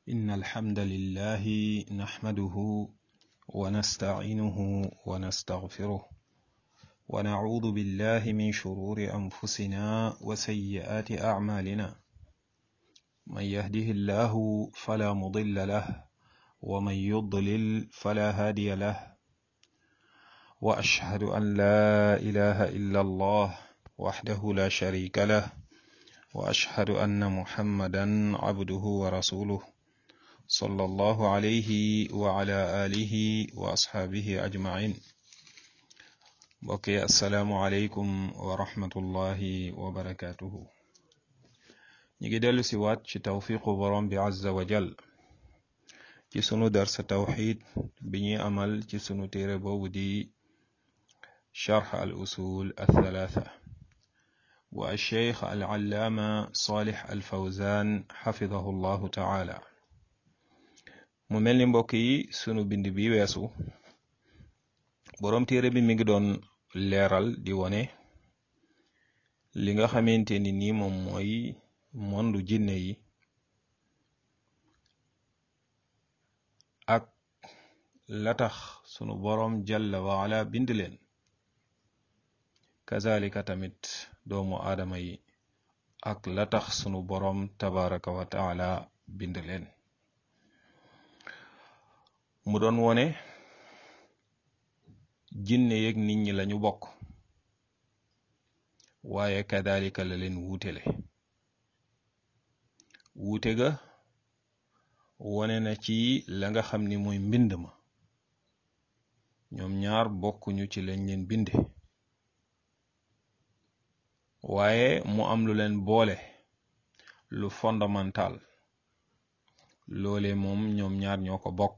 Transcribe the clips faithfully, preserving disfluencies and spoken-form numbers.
إن الحمد لله نحمده ونستعينه ونستغفره ونعوذ بالله من شرور أنفسنا وسيئات أعمالنا من يهده الله فلا مضل له ومن يضلل فلا هادي له وأشهد أن لا إله إلا الله وحده لا شريك له وأشهد أن محمدا عبده ورسوله صلى الله عليه وعلى آله وأصحابه أجمعين بقي السلام عليكم ورحمة الله وبركاته نيجي دلو سوات ci tawfiqu borom bi azza wa jal ci sunu dars tawhid bi ñuy amal ci sunu téere boobu di sharh al usul al thalatha wa al sheikh al allaama salih al fawzan xafidahu llahu taala mu mel ni mbokk yi sunu bind bi weesu boroom téere bi mi ngi doon leeral di wone li nga xamante ni nii moom mooy mondu jinne yi ak la tax sunu boroom jalla waala bind leen kazalika tamit doomu aadama yi ak la tax sunu boroom tabaraka wa taala bind leen mu doon wone jinne yeeg nit ñi lañu bokk waaye kadalika la leen wuutele wuute ga wone na ci la nga xam ni mooy mbind ma ñoom ñaar bokkuñu ci lañ leen binde waaye mu am lu leen boole lu fondamental loole moom ñoom ñaar ñoo ko bokk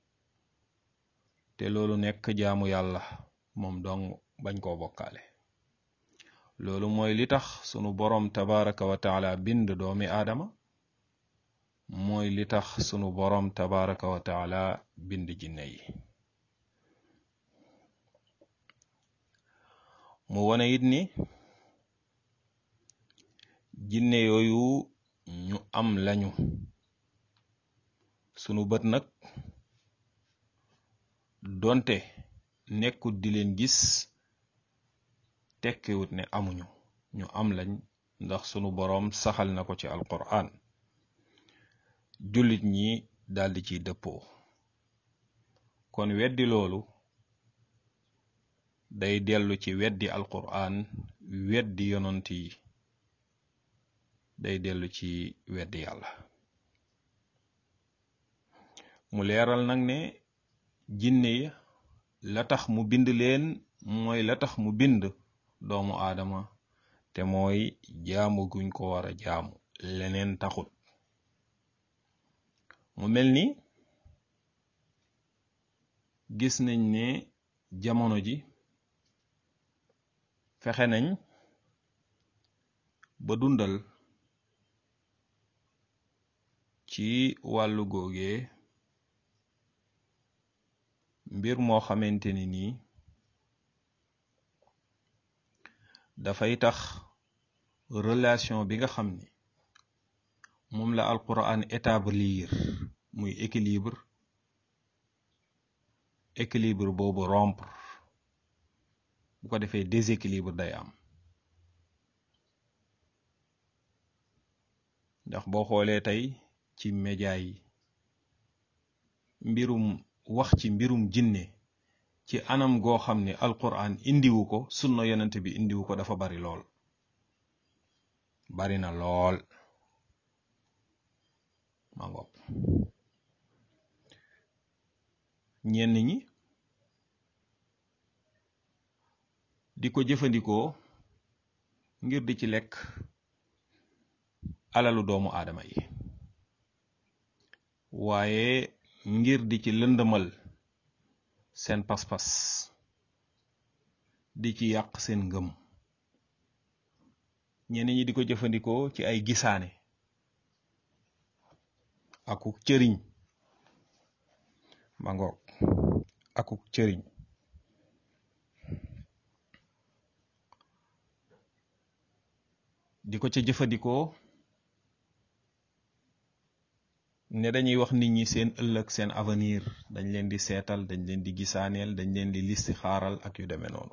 te loolu nekk jaamu yàlla moom dong bañ koo bokkaale loolu mooy li tax sunu boroom tabaraka wa taala bind doomi aadama mooy li tax sunu boroom tabaraka wa taala bind jinne yi mu wone it ni jinne yooyu ñu am lañu sunu bët nag donte nekkut di leen gis tekkiwut ne amuñu ñu am lañ ndax sunu boroom saxal na ko ci alquran jullit ñi daldi ciy dëppoo kon weddi loolu day dellu ci weddi alquran weddi yonant yi day dellu ci weddi yàlla mu leeral nag ne jinne ya la tax mu bind leen mooy la tax mu bind doomu aadama te mooy jaamu guñ ko war a jaamu leneen taxut mu mel ni gis nañ ne jamono ji fexe nañ ba dundal ci wàllu googee mbir moo xamante ni nii dafay tax relation bi nga xam ni moom la alquran établir muy équilibre équilibre boobu rompre bu ko defee déséquilibre day am ndax boo xoolee tey ci média yi mbirum wax ci mbirum jinne ci anam goo xam ne alquran indiwu ko sunna yonent bi indiwu ko dafa bari lool bari na lool ma ngopp ñenn ñi di ko jëfandikoo ngir di ci lekk alalu doomu aadama yi waaye ngir di ci lëndëmal seen pas-pas di ci yàq seen ngëm ñenn ñi di ko jëfandikoo ci ay gisaane akuk cëriñ ma ngoog akuk cëriñ di ko ca jëfandikoo ne dañuy wax nit ñi seen ëllëg seen avenir dañ leen di seetal dañ leen di gisaaneel dañ leen di listi xaaral ak yu demee noonu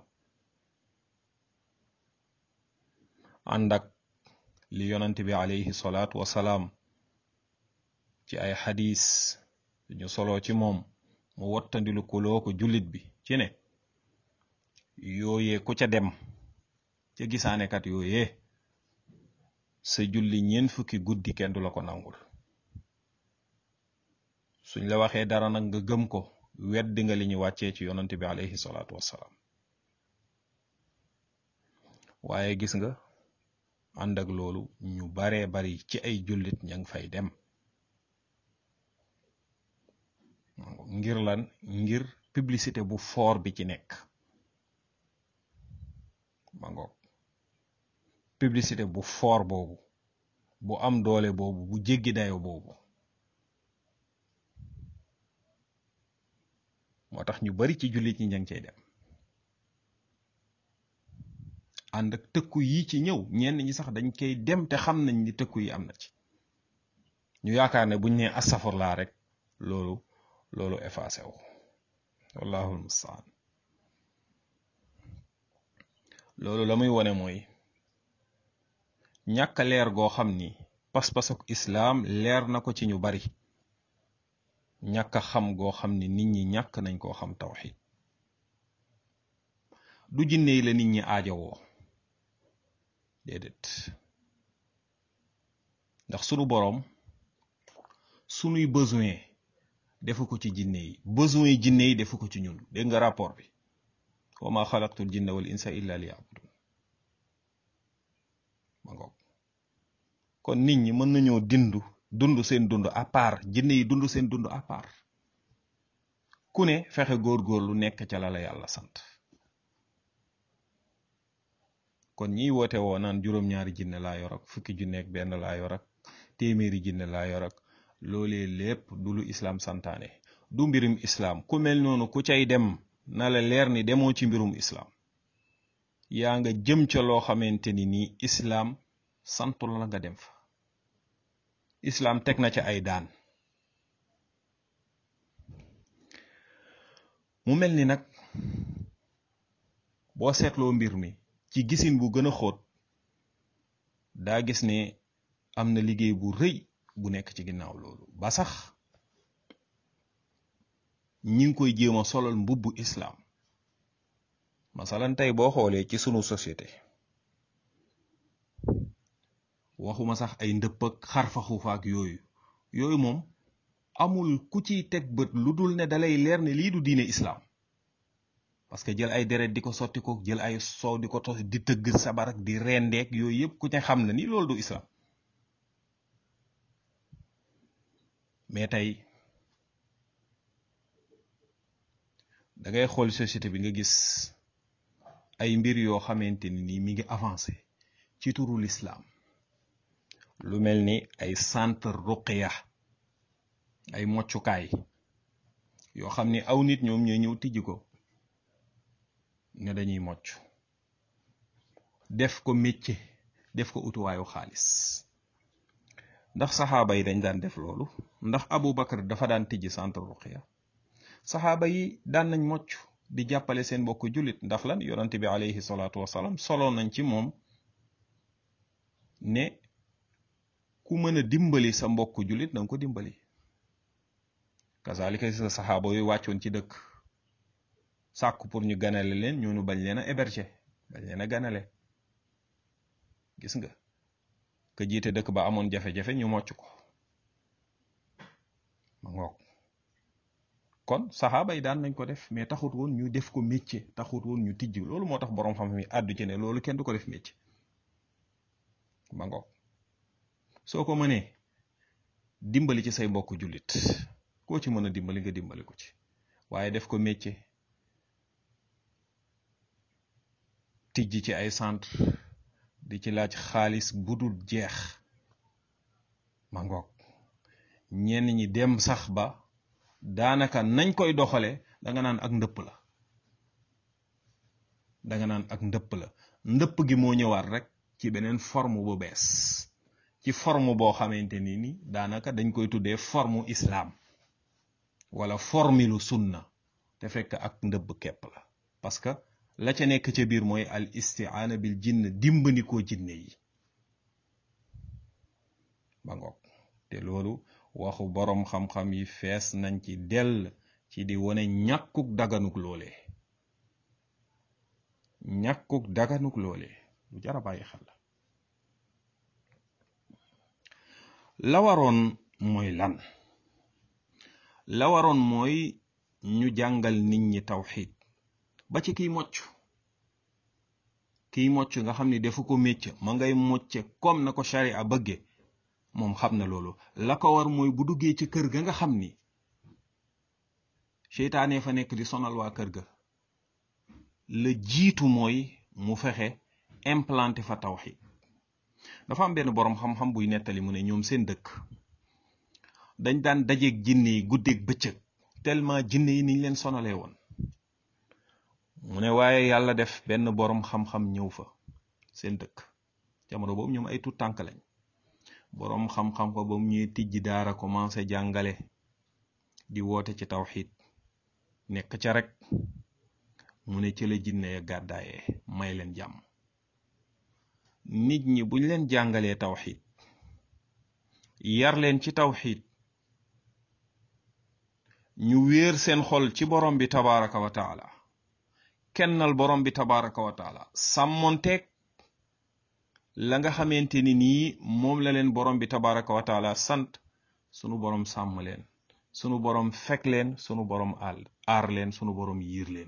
ànd ak li yonante bi alayhi salaatu wasalaam ci ay xadis ñu solo ci moom mu wattandilu kuloo ko jullit bi ci ne yooyee ku ca dem ca gisaanekat yooyee sa julli ñeent fukki guddi kenn du la ko nangul suñ la waxee dara nag nga gëm ko weddi nga li ñu wàccee ci yonante bi alayhi salaatu wassalaam waaye gis nga ànd ak loolu ñu baree bari ci ay jullit ña ngi fay dem ngir lan ngir publicité bu fort bi ci nekk ma ngoog publicité bu fort boobu bu am doole boobu bu jéggi dayo boobu moo tax ñu bari ci jullit ñi ña ngi cay dem ànd ak tëkku yi ci ñëw ñenn ñi sax dañ koy dem te xam nañ ni tëkku yi am na ci ñu yaakaar ne buñ nee astafurlaa rek loolu loolu effacé wu wallahu almustaan loolu la muy wone mooy ñàkk leer goo xam ni pas-pasuk islaam leer na ko ci ñu bari ñàkk xam goo xam ni nit ñi ñàkk nañ koo xam tawxid du jinne yi la nit ñi aajowoo déedéet ndax sunu boroom sunuy besoin defu ko ci jinne yi besoin yi jinne yi defu ko ci ñun dégg nga rapport bi wa ma xalaqtul jinna wal insa illa liya'budun ma ngoog kon nit ñi mën nañoo dindu dund seen dund à part jinne yi dund seen dund à part ku ne fexe góor-góor lu nekk ca la la yàlla sant kon ñiy woote woo naan juróom-ñaari jinne laa yor ak fukki junne ak benn laa yor ak téeméeri jinne laa yor ak loolee lépp du lu islaam santaane du mbirum islaam ku mel noonu ku cay dem na la leer ni demoo ci mbirum islaam yaa nga jëm ca loo xamante ni nii islaam santu la nga dem fa islaam teg na ca ay daan mu mel ni nag boo seetloo mbir mi ci gisin bu gën a xóot daa gis ne am na liggéey bu rëy bu nekk ci ginnaaw loolu ba sax ñi ngi koy jéem a solal mbubbu islaam masalan tey boo xoolee ci sunu société waxuma sax ay ndëpp ak xarfa xuufaak yooyu yooyu moom amul ku ciy teg bët lu dul ne dalay leer ne lii du diine islaam parce que jël ay deret di ko sotti ko jël ay soow di ko tos di tëgg sabar ak di rendeek yooyu yëpp ku ne xam na ni loolu du islaam mais tey da ngay xool société bi nga gis ay mbir yoo xamante ni nii mi ngi avancé ci turu lislaam lu mel ni ay centre ruqiya ay moccukaay yoo xam ni aw nit ñoom ñooy ñëw tijji ko ne dañuy mocc def ko métier def ko utuwaayu xaalis ndax saxaaba yi dañ daan def loolu ndax Abu Bakar dafa daan tijji centre ruqiya saxaaba yi daan nañ mocc di jàppale seen mbokk jullit ndax lan yonante bi alayhi salaatu wasalaam solo nañ ci moom ne ku mën a dimbali sa mbokk jullit danga ko dimbali kazalika sa saxaaba yooyu wàccoon ci dëkk sàkku pour ñu ganale leen ñoonu bañ leen a héberger bañ leen a ganale gis nga ka jiite dëkk ba amoon jafe-jafe ñu mocc ko ma ngoog kon saxaaba yi daan nañ ko def mais taxut woon ñu def ko métier taxut woon ñu tijj loolu moo tax boroom xam-xam yi àddu ci ne loolu kenn du ko def métier ma ngoog soo ko mënee dimbali ci say mbokk jullit koo ci mën a dimbali nga dimbali ko ci waaye def ko métier tijji ci ay centre di ci laaj xaalis bu dul jeex ma ngoog ñenn ñi dem sax ba daanaka nañ koy doxale danga naan ak ndëpp la danga naan ak ndëpp la ndëpp gi moo ñëwaat rek ci beneen forme bu bees ci forme boo xamante ni ni daanaka dañ koy tuddee forme islam wala formilu sunna te fekk ak ndëbb kepp la parce que la ca nekk ca biir mooy al isti'aana bil jinn dimbandikoo jinne yi ba ngoog te loolu waxu boroom xam-xam yi fees nañ ci dell ci di wone ñàkkuk daganuk loole ñàkkuk daganuk loole lu jar a bàyyi xel la la waroon mooy lan la waroon mooy ñu jàngal nit ñi tawxiid ba ci kiy mocc kiy mocc nga xam ni defu ko mécc ma ngay mocce comme na ko sharia bëgge moom xam na loolu la ko war mooy bu duggee ci kër ga nga xam ni seytaane fa nekk di sonal waa kër ga la jiitu mooy mu fexe implanté fa tawxiid dafa am benn boroom xam-xam buy nettali mu ne ñoom seen dëkk dañ daan dajeeg jinne yi guddeeg bëccëg tellement jinne yi niñ leen sonalee woon mu ne waaye yàlla def benn boroom xam-xam ñëw fa seen dëkk jamono boobu ñoom ay tuut tànk lañ boroom xam-xam fa ba mu ñuy tijji daara commencé jàngale di woote ci tawxiid nekk ca rek mu ne ci la jinne ya gàddaayee may leen jàmm nit ñi buñ leen jàngalee tawxiid yar leen ci tawxiid ñu wéer seen xol ci borom bi tabaraka wa taala kennal borom bi tabaraka wa taala sàmmonteeg la nga xamante ni nii moom la leen borom bi tabaraka wa taala sant sunu borom sàmm leen sunu borom fekk leen sunu borom àll aar leen sunu borom yiir leen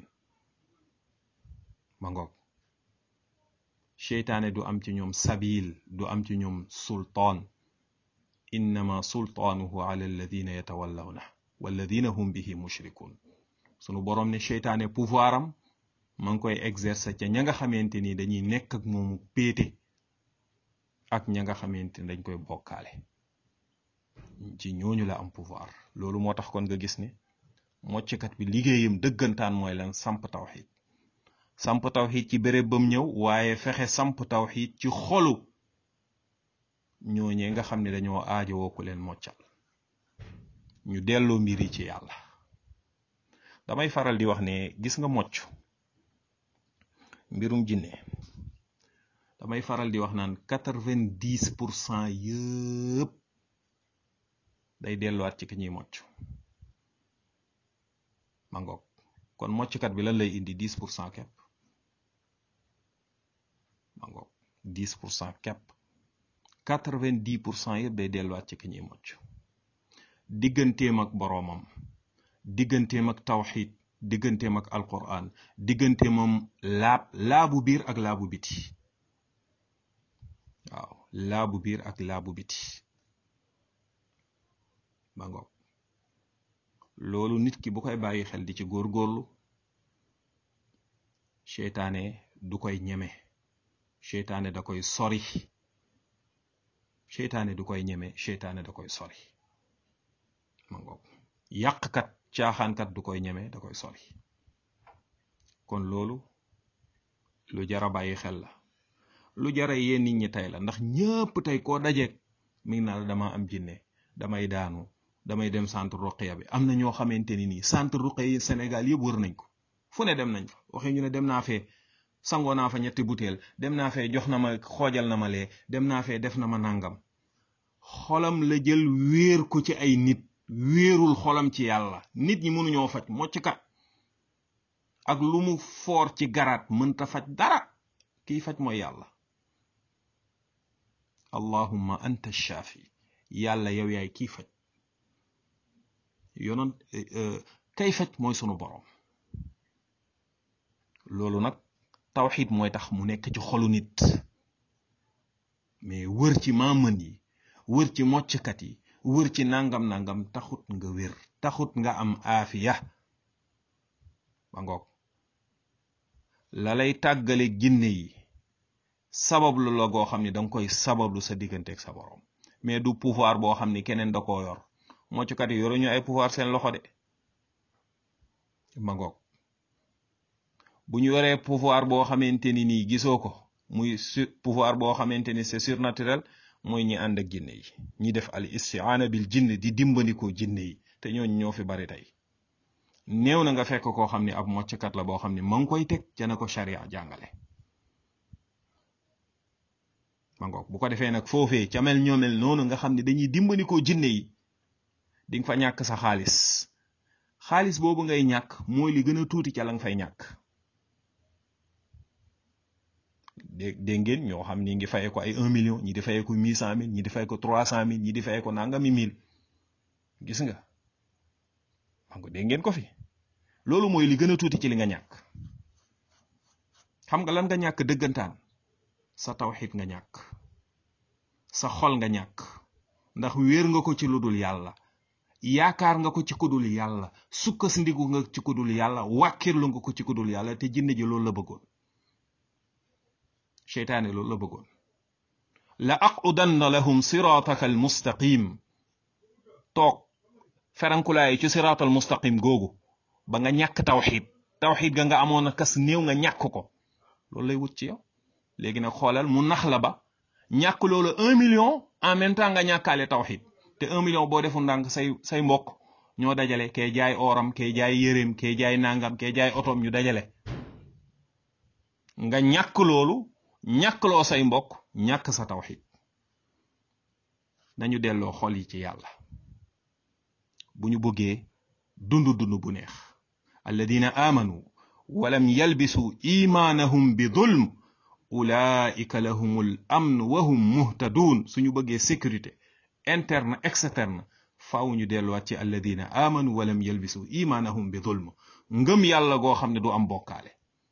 ma ngoog seytaane du am ci ñoom sabil du am ci ñoom sultaan innama sultaanuhu ala alladina yatawallawna walladina hum bihi mushrikun sunu borom ne seytaane pouvoir am ma ngi koy exercer ca ña nga xamante ni dañuy nekk ak moomu péete ak ña nga xamante ni dañ koy bokkaale ci ñooñu la am pouvoir loolu moo tax kon nga gis ne mocckat bi liggéeyam dëggantaan mooy lan samp tawxiid samp tawxiid ci béréb bam ñëw waaye fexe samp tawxiid ci xolu ñooñee nga xam ne dañoo aajowoo ku leen moccal ñu delloo mbir yi ci yàlla damay faral di wax ne gis nga mocc mbirum jinne damay faral di wax naan quatre-vingt-dix pour cent yëpp day delluwaat ci ki ñuy mocc ma ngoog kon mocckat bi lan lay indi dix pour cent kepp ma ngoog dix pour cent kepp quatre-vingt-dix pour cent yëpp day delluwaat ci ki ñuy mocc digganteem ak boroomam digganteem ak tawxiid digganteem ak alquran digganteemam laab laabu biir ak laabu biti waaw laabu biir ak laabu biti ba ngoog loolu nit ki bu koy bàyyi xel di ci góorgóorlu seytaane du koy ñeme seytaane da koy sori seytaane du koy ñeme seytaane da koy sori ma ngoog yàqkat caaxaankat du koy ñeme da koy sori kon loolu lu jara bàyyi xel la lu jara yee nit ñi tey la ndax ñëpp tey koo dajeek mi ngi naa la dama am jinne damay daanu damay dem centre ruqya bi am na ñoo xamante ni nii centre ruqya yi Sénégal yëpp wër nañ ko fu ne dem nañ fa waxee ñu ne dem naa fee sangoo naa fa ñetti butéel dem naa fee jox na ma xoojal na ma lee dem naa fee def na ma nàngam xolam la jël wéer ko ci ay nit wéerul xolam ci yàlla nit ñi mënuñoo faj mocckat ak lu mu foor ci garaat mënta faj dara kiy faj mooy yàlla allahumma anta shaafi yàlla yow yaay kiy faj yonoon kay faj mooy sunu borom loolu nag tawxiid mooy tax mu nekk ci xolu nit mais wër ci maamën yi wër ci mocckat yi wër ci nangam nangam taxut nga wér taxut nga am aafiya ba ngoog la lay tàggale ginne yi sabablu la goo xam ne danga koy sabablu sa digganteeg sa borom mais du pouvoir boo xam ni keneen da koo yor mocckat yi yoruñu ay pouvoir seen loxo de ma ngoog bu ñu yoree pouvoir boo xamante ni nii gisoo ko muy pouvoir boo xamante ni c'est surnaturel mooy ñi ànd ak jinne yi ñi def al istiaana bil jinne di dimbandikoo jinne yi te ñooñu ñoo fi bari tey néew na nga fekk koo xam ne ab mocckat la boo xam ne ma ngi koy teg ca na ko sharia jàngale ma ngoog bu ko defee nag foofee ca mel ñoo mel noonu nga xam ne dañuy dimbandikoo jinne yi di nga fa ñàkk sa xaalis xaalis boobu ngay ñàkk mooy li gën a tuuti ca la nga fay ñàkk dégg dégg ngeen ñoo xam ni ngi fayee ko ay un million ñi di fayee ko mille cent mille ñi di fayee ko trois cent mille ñi di fayee ko nangami mille gis nga xam nga dégg ngeen ko fi loolu mooy li gën a tuuti ci li nga ñàkk xam nga lan nga ñàkk dëggantaan sa tawxiid nga ñàkk sa xol nga ñàkk ndax wéer nga ko ci lu dul yàlla yaakaar nga ko ci kudul yàlla sukkandiku nga ci kudul yàlla wàkkirlu nga ko ci kudul yàlla te jinne ji loolu la bëggoon seytaane loolu la bëggoon la aqudanna lahum sirataka al mustaqim toog ferankulaay ci siratal mustaqim googu ba nga ñàkk tawxiid tawxiid ga nga amoon a kas néew nga ñàkk ko loolu lay wut ci yow léegi nag xoolal mu nax la ba ñàkk loolu un million en même temps nga ñàkkaale tawxiid te un million boo defu ndànk say say mbokk ñoo dajale kay jaay oram kay jaay yéreem kay jaay nangam kay jaay otom ñu dajale nga ñàkk loolu ñàkkloo say mbokk ñàkk sa tawxiid nañu delloo xol yi ci yàlla bu ñu bëggee dund dund bu neex alladina amanu walam yalbisu imaanahum bi zulm ulaika lahumul amn wa hum muhtadun suñu bëggee sécurité interne externe faaw ñu delluwaat ci alladina amanu walam yalbisu imaanahum bi zulm ngëm yàlla goo xam ne du am bokkaale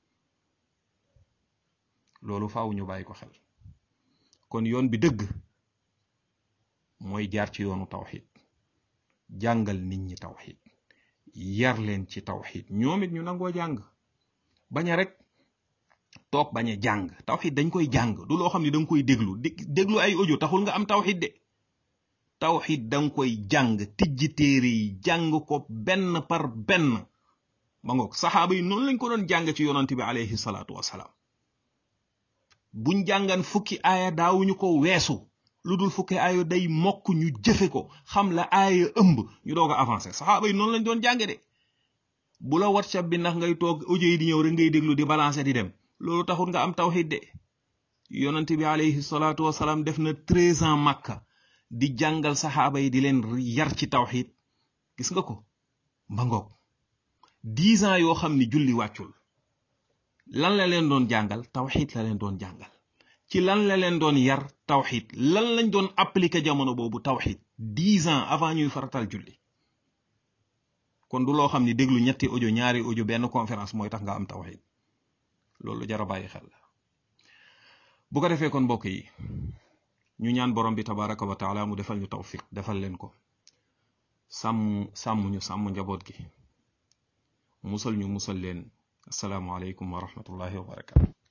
loolu faaw ñu bàyyi ko xel kon yoon bi dëgg mooy jaar ci yoonu tawxiid jàngal nit ñi tawxiid yar leen ci tawxiid ñoom it ñu nangoo jàng bañ a rek toog bañ a jàng tawxiid dañ koy jàng du loo xam ne da nga koy déglu déglu ay audio taxul nga am tawxiid de tawxiid da nga koy jàng tijji téere yi jàng ko benn par benn ma ngoog saxaaba yi noonu lañ ko doon jàng ci yonante bi alayhi salaatu wasalaam buñ jàngan fukki aaya daawuñu ko weesu lu dul fukki aaya day mokk ñu jëfe ko xam la aaya ëmb ñu doog a avancé saxaaba yi noonu lañ doon jànge de bu la whatsapp bi ndax ngay toog audio yi di ñëw rek ngay déglu di balancer di dem loolu taxul nga am tawxiid de yonante bi alayhi salaatu wasalaam def na treize ans Makka di jàngal saxaaba yi di leen yar ci tawxiid gis nga ko mbangoog dix ans yoo xam ni julli wàccul lan la leen doon jàngal tawxiid la leen doon jàngal ci lan la leen doon yar tawxiid lan lañ doon appliquer jamono boobu tawxiid dix ans avant ñuy faratal julli kon du loo xam ni déglu ñetti audio ñaari audio benn conférence mooy tax nga am tawxiid loolu jar a bàyyi xel la bu ko defee kon mbokk yi ñu ñaan borom bi tabaraka wa taala mu defal ñu tawfiq defal leen ko sàmm sàmm ñu sàmm njaboot gi musal ñu musal leen assalaamu aleykum wa rahmatullahi wa barakatu